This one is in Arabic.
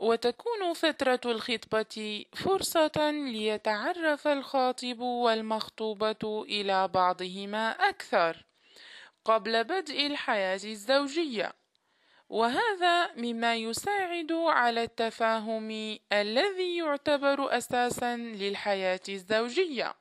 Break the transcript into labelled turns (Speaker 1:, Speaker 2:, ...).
Speaker 1: وتكون فترة الخطبة فرصة ليتعرف الخاطب والمخطوبة إلى بعضهما أكثر قبل بدء الحياة الزوجية، وهذا مما يساعد على التفاهم الذي يعتبر أساسًا للحياة الزوجية.